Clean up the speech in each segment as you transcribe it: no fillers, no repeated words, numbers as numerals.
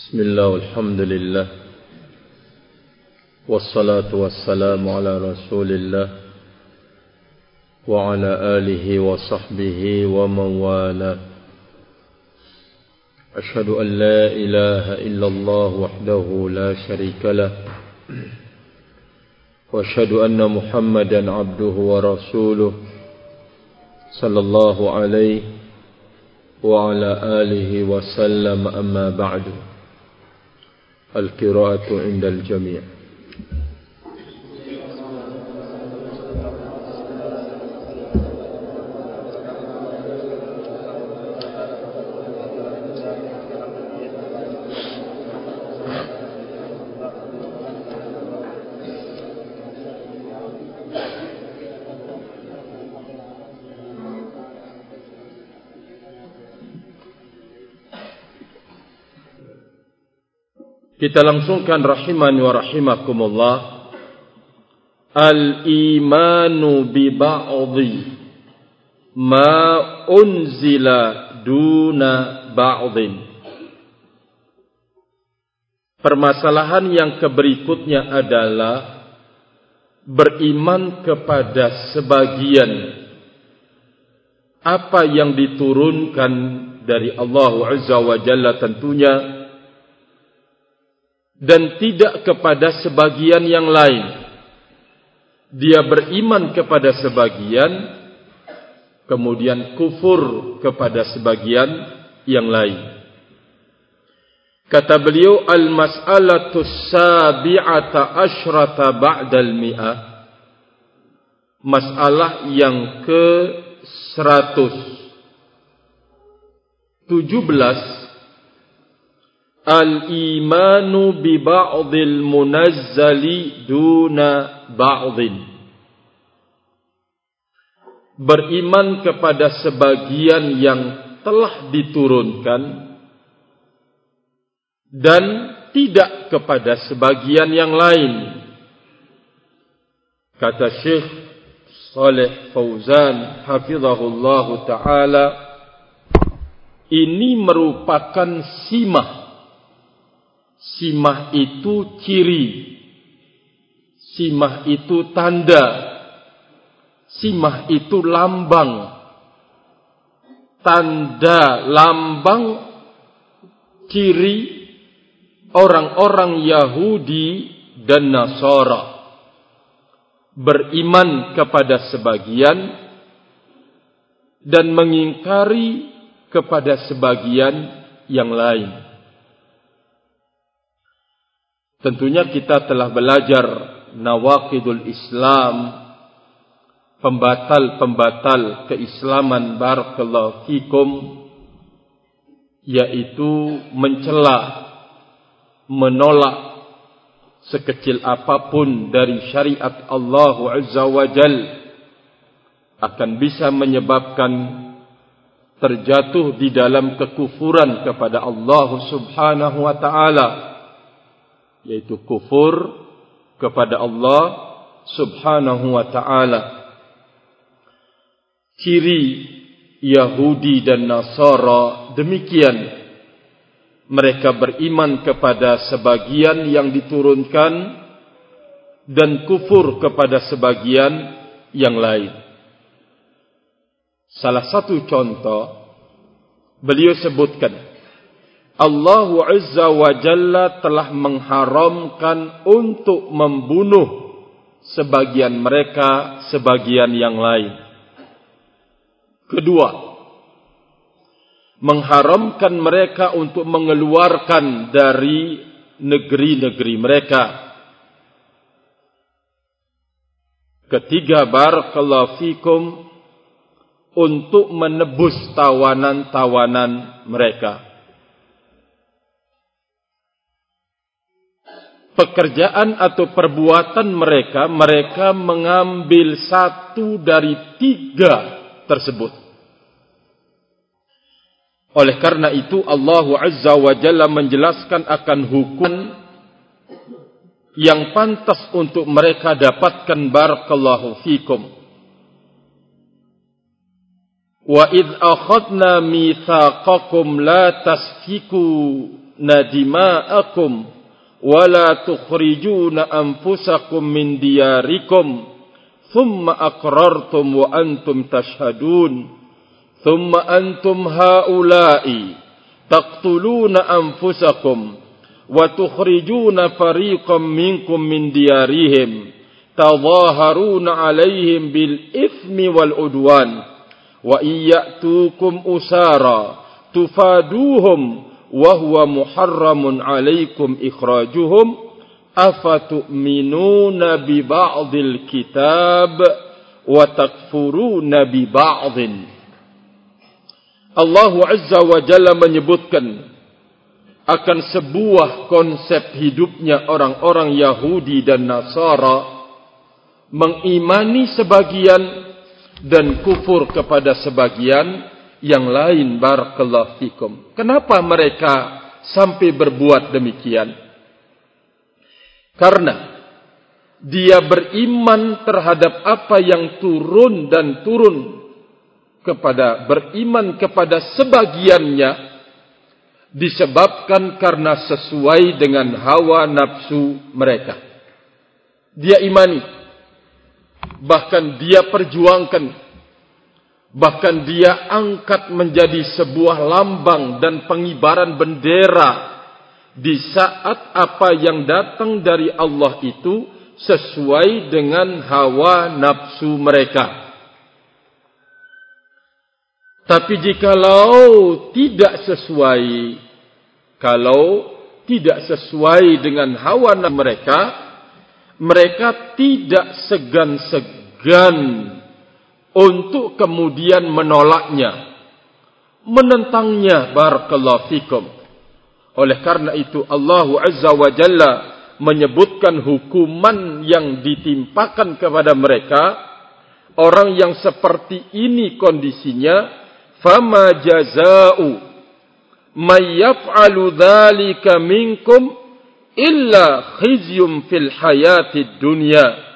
Bismillah, alhamdulillah, wassalatu wassalamu ala rasulillah wa ala alihi wa sahbihi wa man wala. Ashhadu an la ilaha illallah wahdahu la sharika lah wa ashhadu anna Muhammadan abduhu wa rasuluh sallallahu alaihi wa ala alihi wa sallam. Amma ba'du. Al-qira'atu indal jami'. Kita langsungkan rahimani wa rahimakumullah. Al-imanu bi ba'dhi ma unzila duna ba'dhin. Permasalahan yang berikutnya adalah beriman kepada sebagian apa yang diturunkan dari Allah Azza wa Jalla tentunya, dan tidak kepada sebagian yang lain. Dia beriman kepada sebagian, kemudian kufur kepada sebagian yang lain. Kata beliau, al-mas'alatu sabi'ata asyrata ba'dal mi'ah. Masalah yang ke-117. Al-imanu bi ba'dil munazzali duna ba'dhin. Beriman kepada sebagian yang telah diturunkan dan tidak kepada sebagian yang lain. Kata Syekh Shalih Fauzan hafizahullahu ta'ala, ini merupakan simah. Simah itu ciri, simah itu tanda, simah itu lambang, tanda, lambang, ciri orang-orang Yahudi dan Nasara. Beriman kepada sebagian dan mengingkari kepada sebagian yang lain. Tentunya kita telah belajar nawaqidul Islam, pembatal-pembatal keislaman, barakallahu fikum, yaitu mencela, menolak sekecil apapun dari syariat Allah Azza wa Jal akan bisa menyebabkan terjatuh di dalam kekufuran kepada Allah Subhanahu wa ta'ala, yaitu kufur kepada Allah Subhanahu wa ta'ala. Ciri Yahudi dan Nasara demikian. Mereka beriman kepada sebagian yang diturunkan dan kufur kepada sebagian yang lain. Salah satu contoh beliau sebutkan, Allah Azza wa Jalla telah mengharamkan untuk membunuh sebagian mereka, sebagian yang lain. Kedua, mengharamkan mereka untuk mengeluarkan dari negeri-negeri mereka. Ketiga, barakallahu fikum, untuk menebus tawanan-tawanan mereka. Pekerjaan atau perbuatan mereka, mereka mengambil satu dari tiga tersebut. Oleh karena itu Allah Azza wa Jalla menjelaskan akan hukum yang pantas untuk mereka dapatkan, barakallahu fikum. Wa idh akhadna mitsaqakum la tasfiku dima'akum wa la tukhrijuna anfusakum min diyarikum thumma aqrartum wa antum tashhadun thumma antum haula'i taqtuluna anfusakum wa tukhrijuna fariqam minkum min diyarihim tadhaharuna 'alaihim bil ithmi wal udwan wa iyyatukum usara tufaduhum wa huwa muharramun 'alaikum ikhrajuhum afatu'minuna bi ba'dil kitab wa takfuruna bi ba'din. Allah Azza wa Jalla menyebutkan akan sebuah konsep hidupnya orang-orang Yahudi dan Nasara, mengimani sebagian dan kufur kepada sebagian yang lain. Barakallahu fikum. Kenapa mereka sampai berbuat demikian? Karena dia beriman terhadap apa yang turun dan beriman kepada sebagiannya disebabkan karena sesuai dengan hawa nafsu mereka. Dia imani, bahkan dia perjuangkan, bahkan dia angkat menjadi sebuah lambang dan pengibaran bendera di saat apa yang datang dari Allah itu sesuai dengan hawa nafsu mereka. Tapi jikalau tidak sesuai dengan hawa nafsu mereka, mereka tidak segan-segan untuk kemudian menolaknya, menentangnya. Barakallahu fikum. Oleh karena itu Allah Azza wa Jalla menyebutkan hukuman yang ditimpakan kepada mereka. Orang yang seperti ini kondisinya, fama jaza'u may yaf'alu dzalika minkum illa khizyun fil hayatid dunya.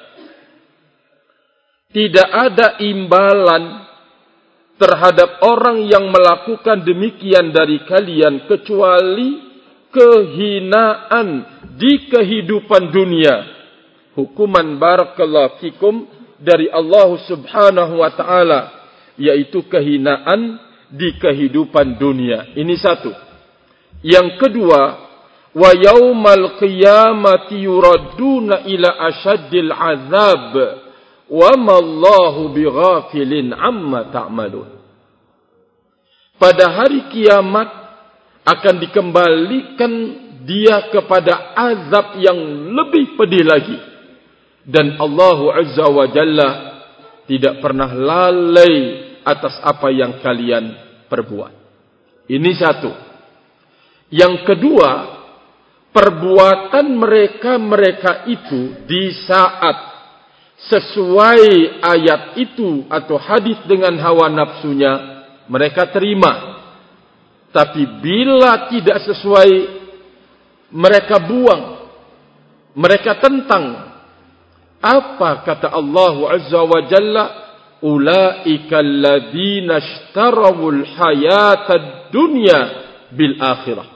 Tidak ada imbalan terhadap orang yang melakukan demikian dari kalian kecuali kehinaan di kehidupan dunia. Hukuman barakallahu fikum dari Allah Subhanahu wa taala, yaitu kehinaan di kehidupan dunia. Ini satu. Yang kedua, wa yaumal qiyamati yuradduna ila asyaddil azab wa mallahu bighafilin amma ta'malun. Pada hari kiamat akan dikembalikan dia kepada azab yang lebih pedih lagi, dan Allah Azza wa Jalla tidak pernah lalai atas apa yang kalian perbuat. Ini satu. Yang kedua, perbuatan mereka itu di saat sesuai ayat itu atau hadis dengan hawa nafsunya, mereka terima. Tapi bila tidak sesuai, mereka buang, mereka tentang. Apa kata Allah Azza wa Jalla? Ulaika alladzina ishtarawul hayatad dunya bil akhirah.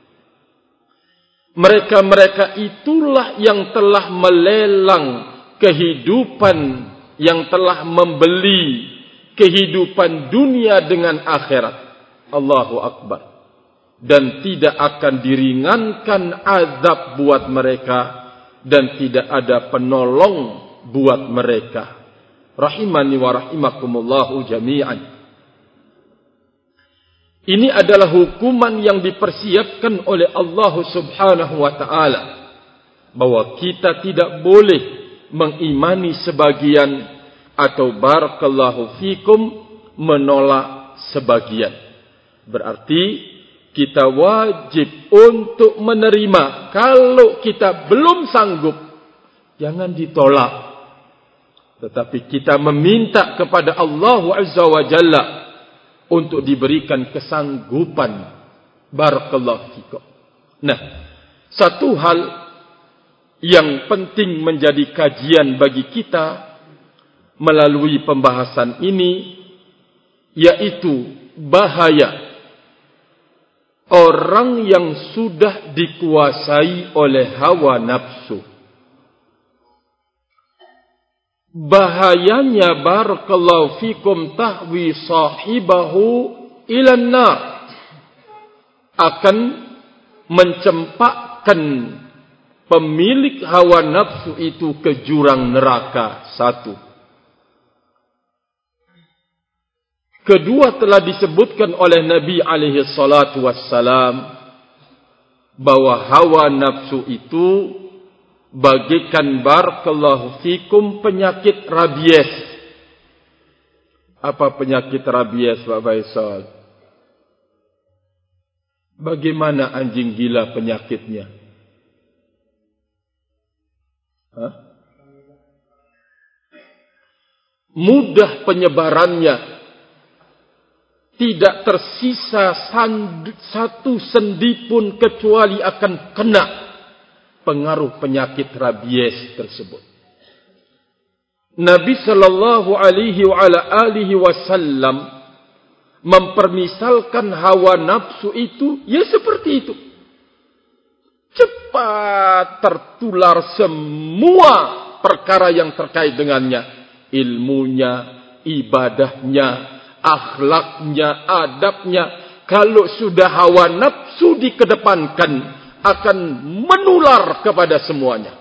Mereka-mereka itulah yang telah melelang kehidupan, yang telah membeli kehidupan dunia dengan akhirat. Allahu Akbar. Dan tidak akan diringankan azab buat mereka, dan tidak ada penolong buat mereka. Rahimani wa rahimakumullahu jami'an. Ini adalah hukuman yang dipersiapkan oleh Allah Subhanahu wa ta'ala, bahwa kita tidak boleh mengimani sebagian atau barakallahu fikum menolak sebagian. Berarti kita wajib untuk menerima. Kalau kita belum sanggup, jangan ditolak, tetapi kita meminta kepada Allah Azza wa Jalla untuk diberikan kesanggupan. Barakallahu fikum. Nah, satu hal yang penting menjadi kajian bagi kita melalui pembahasan ini, yaitu bahaya orang yang sudah dikuasai oleh hawa nafsu. Bahayanya barakallahu fikum tahwi sahibahu ilan nar, akan mencempakkan pemilik hawa nafsu itu ke jurang neraka. Satu. Kedua, telah disebutkan oleh Nabi alaihi salatu wassalam bahwa hawa nafsu itu bagikan barakallahu fikum penyakit rabies. Apa penyakit rabies, Pak Faisal? Bagaimana anjing gila penyakitnya? Hah? Mudah penyebarannya. Tidak tersisa satu sendi pun kecuali akan kena pengaruh penyakit rabies tersebut. Nabi sallallahu alaihi wasallam mempermisalkan hawa nafsu itu ya seperti itu. Cepat tertular semua perkara yang terkait dengannya, ilmunya, ibadahnya, akhlaknya, adabnya. Kalau sudah hawa nafsu dikedepankan, akan menular kepada semuanya.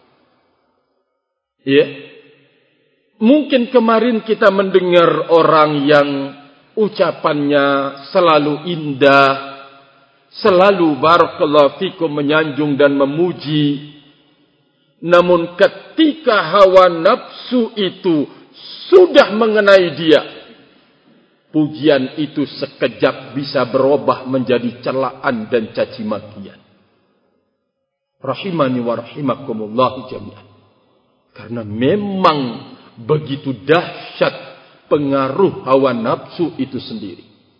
Ya. Mungkin kemarin kita mendengar orang yang ucapannya selalu indah, selalu barakallahu fikum menyanjung dan memuji. Namun ketika hawa nafsu itu sudah mengenai dia, pujian itu sekejap bisa berubah menjadi celaan dan caci makian. Rahimani wa rahimakumullah jami'an. Karena memang begitu dahsyat pengaruh hawa nafsu itu sendiri.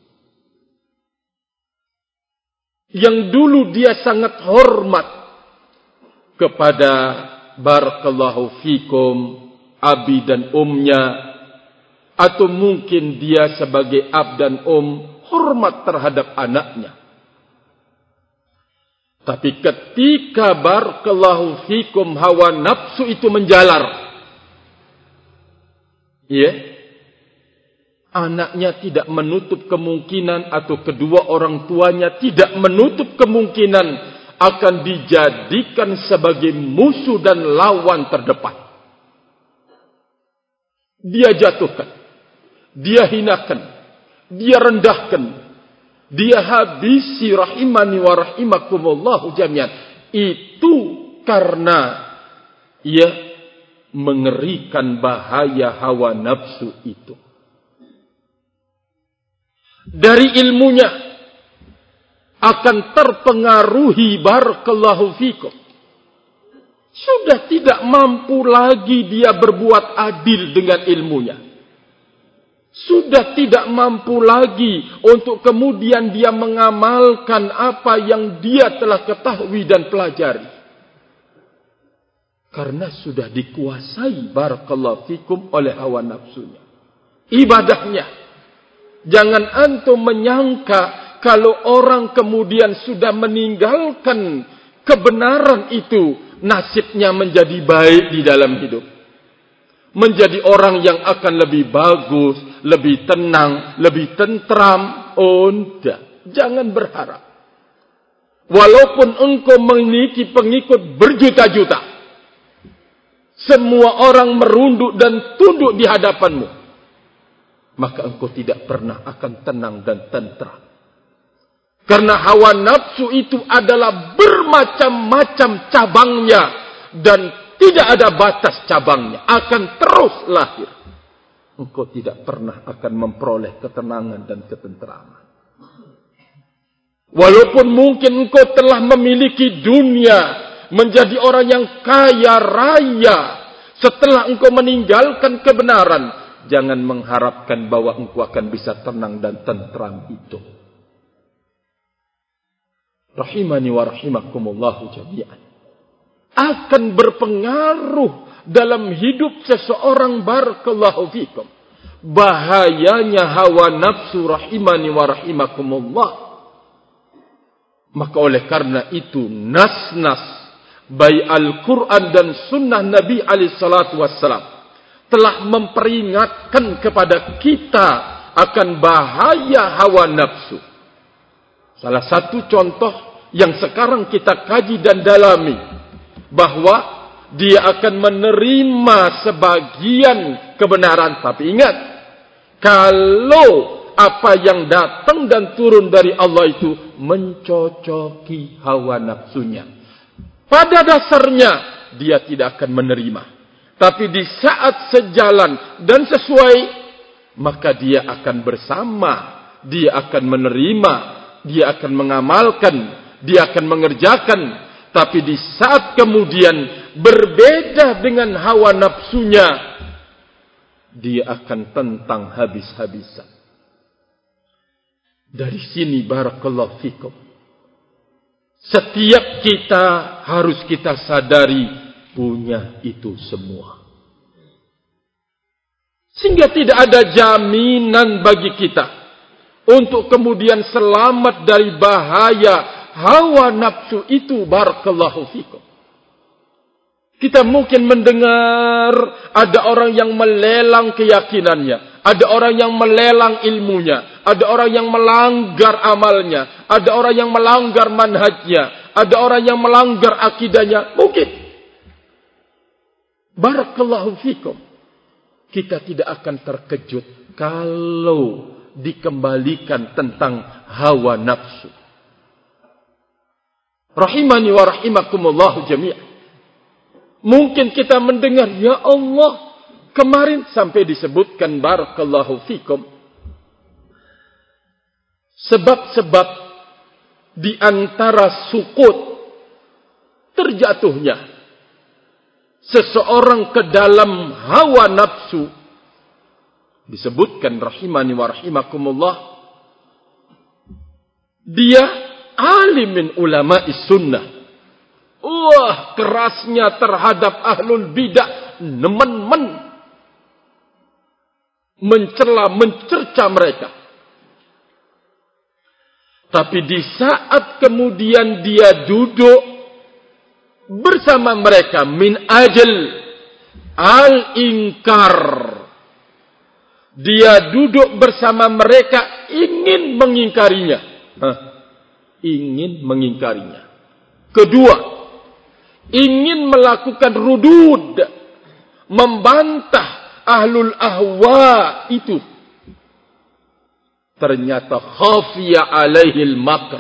Yang dulu dia sangat hormat kepada barakallahu fikum abi dan umnya, atau mungkin dia sebagai ab dan hormat terhadap anaknya. Tapi ketika barakallahu fikum hawa nafsu itu menjalar, ya, anaknya tidak menutup kemungkinan, atau kedua orang tuanya tidak menutup kemungkinan akan dijadikan sebagai musuh dan lawan terdepan. Dia jatuhkan, dia hinakan, dia rendahkan, dia habisi rahimani wa rahimakumullahu jami'an. Itu karena ia mengerikan bahaya hawa nafsu itu. Dari ilmunya akan terpengaruhi barakallahu fikum. Sudah tidak mampu lagi dia berbuat adil dengan ilmunya. Sudah tidak mampu lagi untuk kemudian dia mengamalkan apa yang dia telah ketahui dan pelajari. Karena sudah dikuasai barakallahu fikum oleh hawa nafsunya. Ibadahnya. Jangan antum menyangka kalau orang kemudian sudah meninggalkan kebenaran itu, nasibnya menjadi baik di dalam hidup. Menjadi orang yang akan lebih bagus, lebih tenang, lebih tentram. Oh, tidak. Jangan berharap. Walaupun engkau memiliki pengikut berjuta-juta, semua orang merunduk dan tunduk di hadapanmu, maka engkau tidak pernah akan tenang dan tentram. Karena hawa nafsu itu adalah bermacam-macam cabangnya, dan tidak ada batas cabangnya, akan terus lahir. Engkau tidak pernah akan memperoleh ketenangan dan ketentraman. Walaupun mungkin engkau telah memiliki dunia, menjadi orang yang kaya raya, setelah engkau meninggalkan kebenaran, jangan mengharapkan bahwa engkau akan bisa tenang dan tentram itu. Rahimani wa rahimakumullahu jami'an. Akan berpengaruh dalam hidup seseorang barakallahu fikum. Bahayanya hawa nafsu rahimani wa rahimakumullah. Maka oleh karena itu nas-nas baik Al-Quran dan sunnah Nabi alaihissalatu wassalam telah memperingatkan kepada kita akan bahaya hawa nafsu. Salah satu contoh yang sekarang kita kaji dan dalami, bahwa dia akan menerima sebagian kebenaran. Tapi ingat, kalau apa yang datang dan turun dari Allah itu mencocoki hawa nafsunya, pada dasarnya dia tidak akan menerima. Tapi di saat sejalan dan sesuai, maka dia akan bersama, dia akan menerima, dia akan mengamalkan, dia akan mengerjakan. Tapi di saat kemudian berbeda dengan hawa nafsunya, dia akan tentang habis-habisan. Dari sini barakallahu fikum, setiap kita harus kita sadari punya itu semua. Sehingga tidak ada jaminan bagi kita untuk kemudian selamat dari bahaya hawa nafsu itu barakallahu fikum. Kita mungkin mendengar ada orang yang melelang keyakinannya, ada orang yang melelang ilmunya, ada orang yang melanggar amalnya, ada orang yang melanggar manhajnya, ada orang yang melanggar akidahnya. Mungkin. Barakallahu fikum. Kita tidak akan terkejut kalau dikembalikan tentang hawa nafsu. Rahimani wa rahimakumullahu jami'an. Mungkin kita mendengar, ya Allah, kemarin sampai disebutkan barakallahu fikum sebab-sebab di antara sukut, terjatuhnya seseorang ke dalam hawa nafsu. Disebutkan rahimani wa rahimakumullah, dia alimin ulama'is sunnah. Wah, kerasnya terhadap ahlul bidah, nemen-men mencela, mencerca mereka. Tapi di saat kemudian dia duduk bersama mereka min ajal al-inkar, dia duduk bersama mereka ingin mengingkarinya. Ingin mengingkarinya. Kedua, ingin melakukan rudud, membantah ahlul ahwa itu. Ternyata khafiya alaihil makr,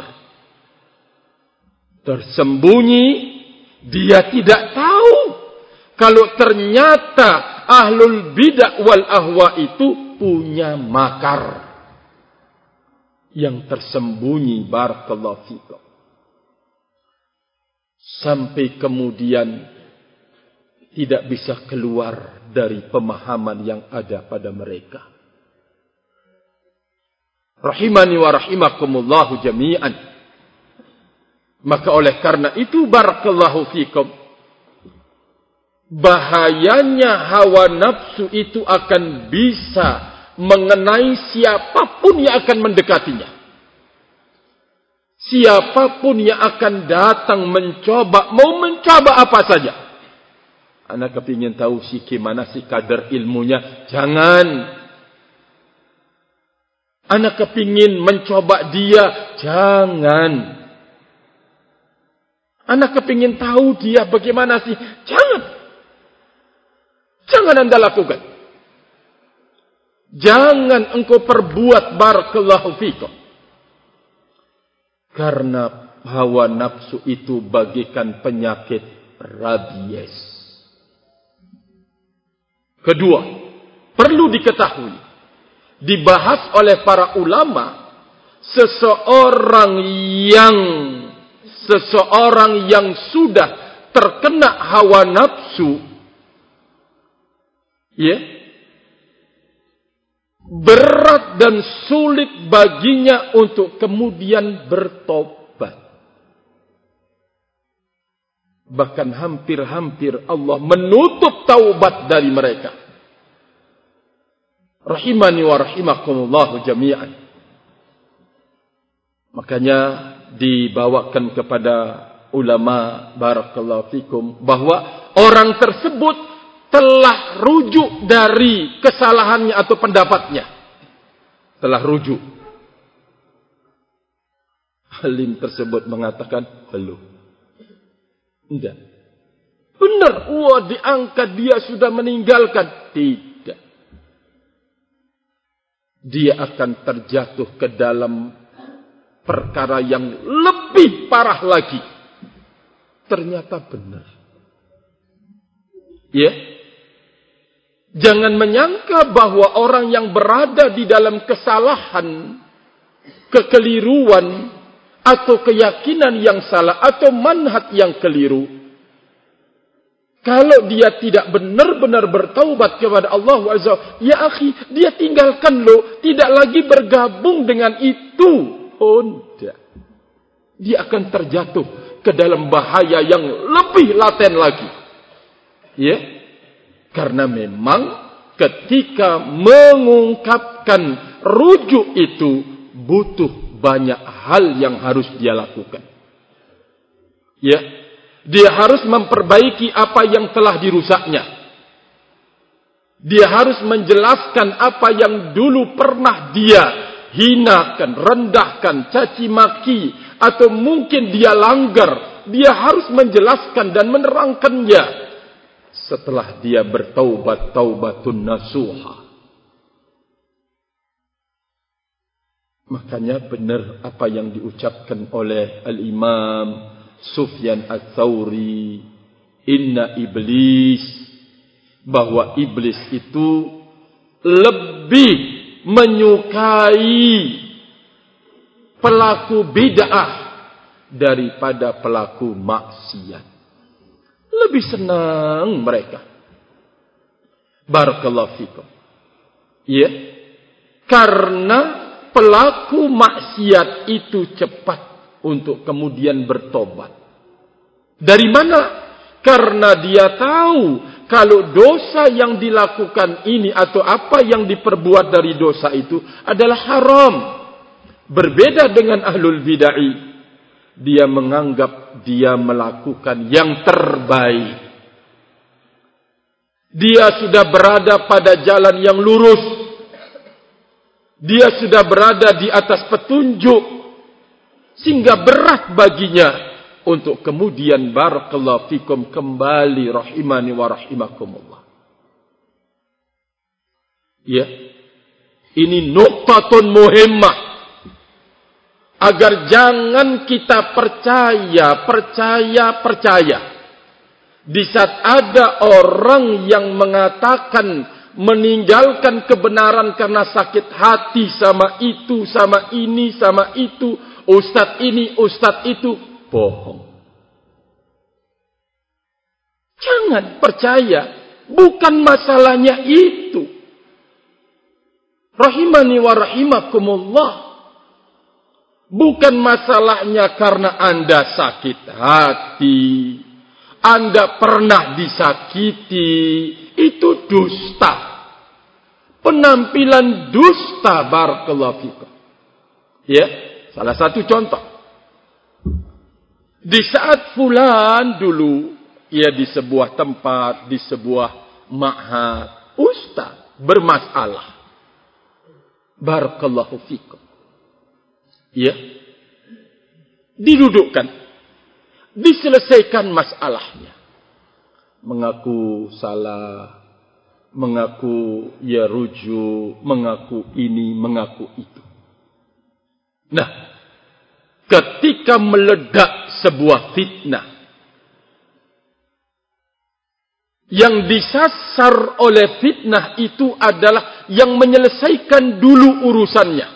tersembunyi, dia tidak tahu kalau ternyata ahlul bidah wal ahwa itu punya makar yang tersembunyi barakallahu fikum. Sampai kemudian tidak bisa keluar dari pemahaman yang ada pada mereka. Rahimani wa rahimakumullahu jami'an. Maka oleh karena itu barakallahu fikum, bahayanya hawa nafsu itu akan bisa mengenai siapapun yang akan mendekatinya. Siapapun yang akan datang mencoba, mau mencoba apa saja. Anak kepingin tahu si gimana si kadar ilmunya, jangan. Anak kepingin mencoba dia, jangan. Anak kepingin tahu dia bagaimana sih, jangan. Jangan Anda lakukan. Jangan engkau perbuat barakallahu fikum. Karena hawa nafsu itu bagikan penyakit rabies. Kedua, perlu diketahui, dibahas oleh para ulama, seseorang yang sudah terkena hawa nafsu, ya, berat dan sulit baginya untuk kemudian bertobat. Bahkan hampir-hampir Allah menutup taubat dari mereka. Rahimani wa rahimakumullahu jami'an. Makanya dibawakan kepada ulama barakallahu fikum bahwa orang tersebut telah rujuk dari kesalahannya atau pendapatnya. Telah rujuk. Alim tersebut mengatakan, belum. Enggak. Benar, wah diangkat, dia sudah meninggalkan. Tidak. Dia akan terjatuh ke dalam perkara yang lebih parah lagi. Ternyata benar. Ya. Jangan menyangka bahwa orang yang berada di dalam kesalahan, kekeliruan, atau keyakinan yang salah, atau manhaj yang keliru, kalau dia tidak benar-benar bertaubat kepada Allah Azza, ya akhi, dia tinggalkan loh, tidak lagi bergabung dengan itu. Oh, tidak. Dia akan terjatuh ke dalam bahaya yang lebih laten lagi. Ya. Karena memang ketika mengungkapkan rujuk itu butuh banyak hal yang harus dia lakukan. Ya. Dia harus memperbaiki apa yang telah dirusaknya. Dia harus menjelaskan apa yang dulu pernah dia hinakan, rendahkan, caci maki, atau mungkin dia langgar. Dia harus menjelaskan dan menerangkannya. Setelah dia bertaubat, taubatun nasuha. Makanya benar apa yang diucapkan oleh Al-Imam Sufyan Ats-Tsauri, inna iblis, bahwa iblis itu lebih menyukai pelaku bid'ah daripada pelaku maksiat. Lebih senang mereka. Barakallahu fikum. Ya. Karena pelaku maksiat itu cepat untuk kemudian bertobat. Dari mana? Karena dia tahu kalau dosa yang dilakukan ini atau apa yang diperbuat dari dosa itu adalah haram. Berbeda dengan ahlul bid'ah. Dia menganggap dia melakukan yang terbaik. Dia sudah berada pada jalan yang lurus. Dia sudah berada di atas petunjuk. Sehingga berat baginya untuk kemudian barakallahu fikum kembali rahimani wa rahimakumullah. Ya. Ini nuqtatun muhimmah. Agar jangan kita percaya. Di saat ada orang yang mengatakan meninggalkan kebenaran karena sakit hati sama itu, sama ini, sama itu, ustadz ini, ustadz itu, bohong. Jangan percaya, bukan masalahnya itu. Rahimani wa rahimakumullah. Bukan masalahnya karena Anda sakit hati, Anda pernah disakiti, itu dusta. Penampilan dusta, barakallahu fikum. Ya, salah satu contoh. Di saat fulan dulu, ia di sebuah tempat, di sebuah ma'had, ustaz bermasalah. Barakallahu fikum. Ya, didudukkan, diselesaikan masalahnya. Mengaku salah, mengaku ya rujuk, mengaku ini, mengaku itu. Nah, ketika meledak sebuah fitnah, yang disasar oleh fitnah itu adalah yang menyelesaikan dulu urusannya.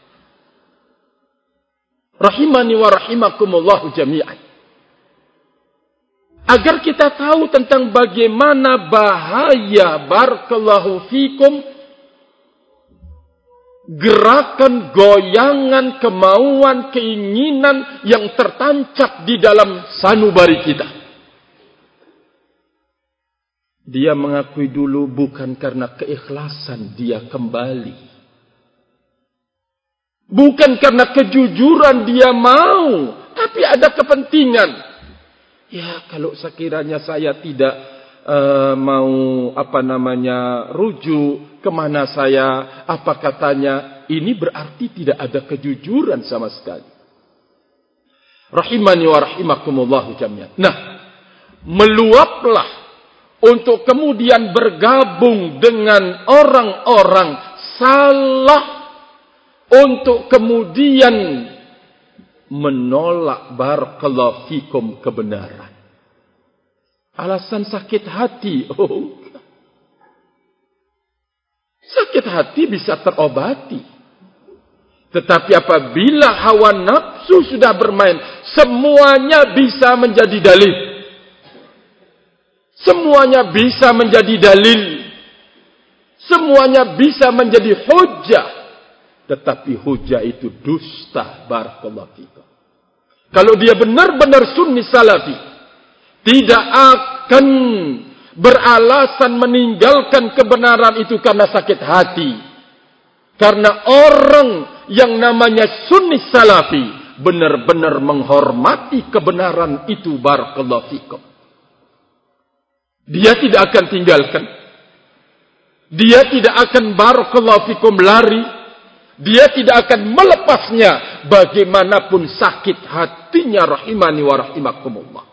Rahimani wa rahimakumullahu jami'an. Agar kita tahu tentang bagaimana bahaya barakallahu fikum gerakan, goyangan, kemauan, keinginan yang tertancap di dalam sanubari kita. Dia mengakui dulu bukan karena keikhlasan dia kembali. Bukan karena kejujuran dia mau, tapi ada kepentingan. Ya, kalau sekiranya saya tidak mau rujuk, kemana saya, apa katanya, ini berarti tidak ada kejujuran sama sekali. Rahimani wa rahimakumullahu jami'an. Nah, meluaplah untuk kemudian bergabung dengan orang-orang salah, untuk kemudian menolak barakallahu fikum kebenaran. Alasan sakit hati. Oh, sakit hati bisa terobati. Tetapi apabila hawa nafsu sudah bermain, semuanya bisa menjadi dalil. Semuanya bisa menjadi dalil. Semuanya bisa menjadi hujjah. Tetapi hujjah itu dusta, barakallahu fikum. Kalau dia benar-benar sunni salafi, tidak akan beralasan meninggalkan kebenaran itu karena sakit hati. Karena orang yang namanya sunni salafi benar-benar menghormati kebenaran itu, barakallahu fikum. Dia tidak akan tinggalkan. Dia tidak akan barakallahu fikum lari. Dia tidak akan melepasnya bagaimanapun sakit hatinya, rahimani wa rahimakumullah.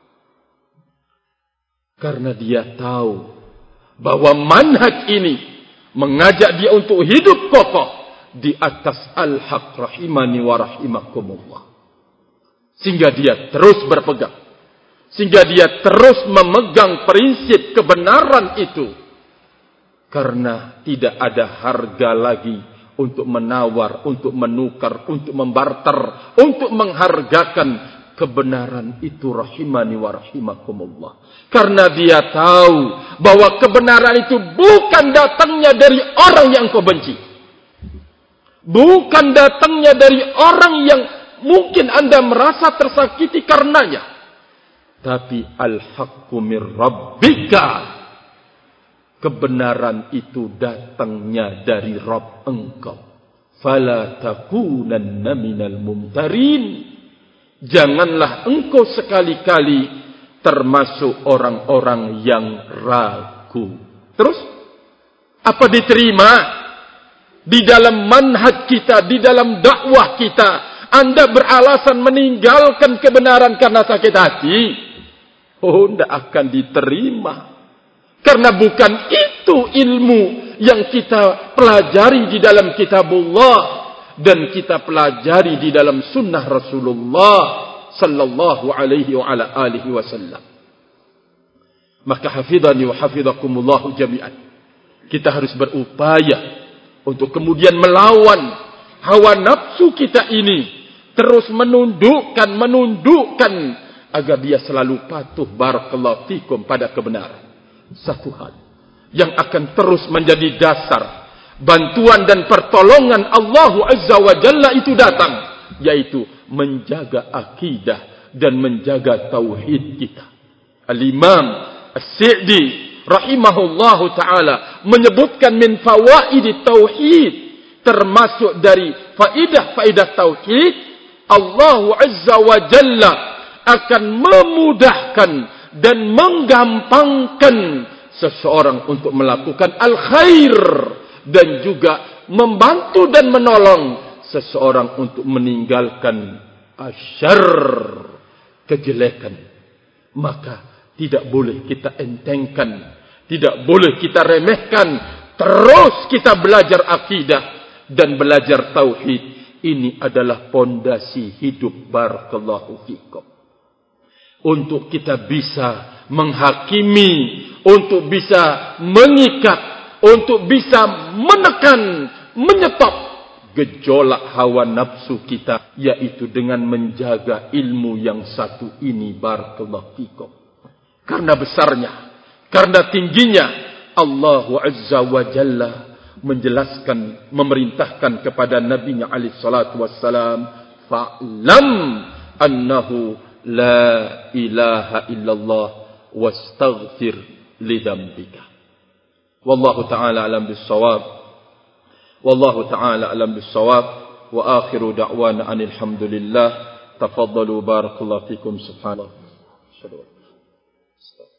Karena dia tahu bahwa manhaj ini mengajak dia untuk hidup kokoh di atas al-haq, rahimani wa rahimakumullah. Sehingga dia terus berpegang. Sehingga dia terus memegang prinsip kebenaran itu. Karena tidak ada harga lagi untuk menawar, untuk menukar, untuk membarter, untuk menghargakan kebenaran itu, rahimani wa rahimakumullah. Karena dia tahu bahwa kebenaran itu bukan datangnya dari orang yang kau benci. Bukan datangnya dari orang yang mungkin anda merasa tersakiti karenanya. Tapi al-haqqu mir rabbika. Kebenaran itu datangnya dari Rabb engkau. Fala takunanna minal mumtarin. Janganlah engkau sekali-kali termasuk orang-orang yang ragu. Terus, apa diterima? Di dalam manhaj kita, di dalam dakwah kita, anda beralasan meninggalkan kebenaran karena sakit hati. Oh, tidak akan diterima. Karena bukan itu ilmu yang kita pelajari di dalam kitabullah dan kita pelajari di dalam sunnah Rasulullah sallallahu alaihi wa ala alihi wasallam. Maka hafidhani wa hafidhakumullah jami'an. Kita harus berupaya untuk kemudian melawan hawa nafsu kita ini, terus menundukkan agar dia selalu patuh, barakallahu fikum, pada kebenaran. Satu hal yang akan terus menjadi dasar bantuan dan pertolongan Allah Azza wa Jalla itu datang, yaitu menjaga akidah dan menjaga tauhid kita. Al-Imam As-Sa'di rahimahullahu ta'ala menyebutkan min fawaid tauhid, termasuk dari faidah-faidah tauhid, Allah Azza wa Jalla akan memudahkan dan menggampangkan seseorang untuk melakukan al-khair, dan juga membantu dan menolong seseorang untuk meninggalkan asyar, kejelekan. Maka tidak boleh kita entengkan, tidak boleh kita remehkan. Terus kita belajar akidah dan belajar tauhid. Ini adalah pondasi hidup, barakallahu fikum. Untuk kita bisa menghakimi, untuk bisa mengikat, untuk bisa menekan, menyetop gejolak hawa nafsu kita, yaitu dengan menjaga ilmu yang satu ini, barakallahu fikum. Karena besarnya, karena tingginya, Allah Azza wa Jalla menjelaskan, memerintahkan kepada Nabi-Nya alaihi salatu wassalam, fa'lam annahu la ilaha illallah wastaghfir lidambika. Wallahu ta'ala alam bissawab. Wallahu ta'ala alam bissawab. wa akhiru da'wana anil hamdulillah. Tafaddalu barakallahu fikum subhanallah.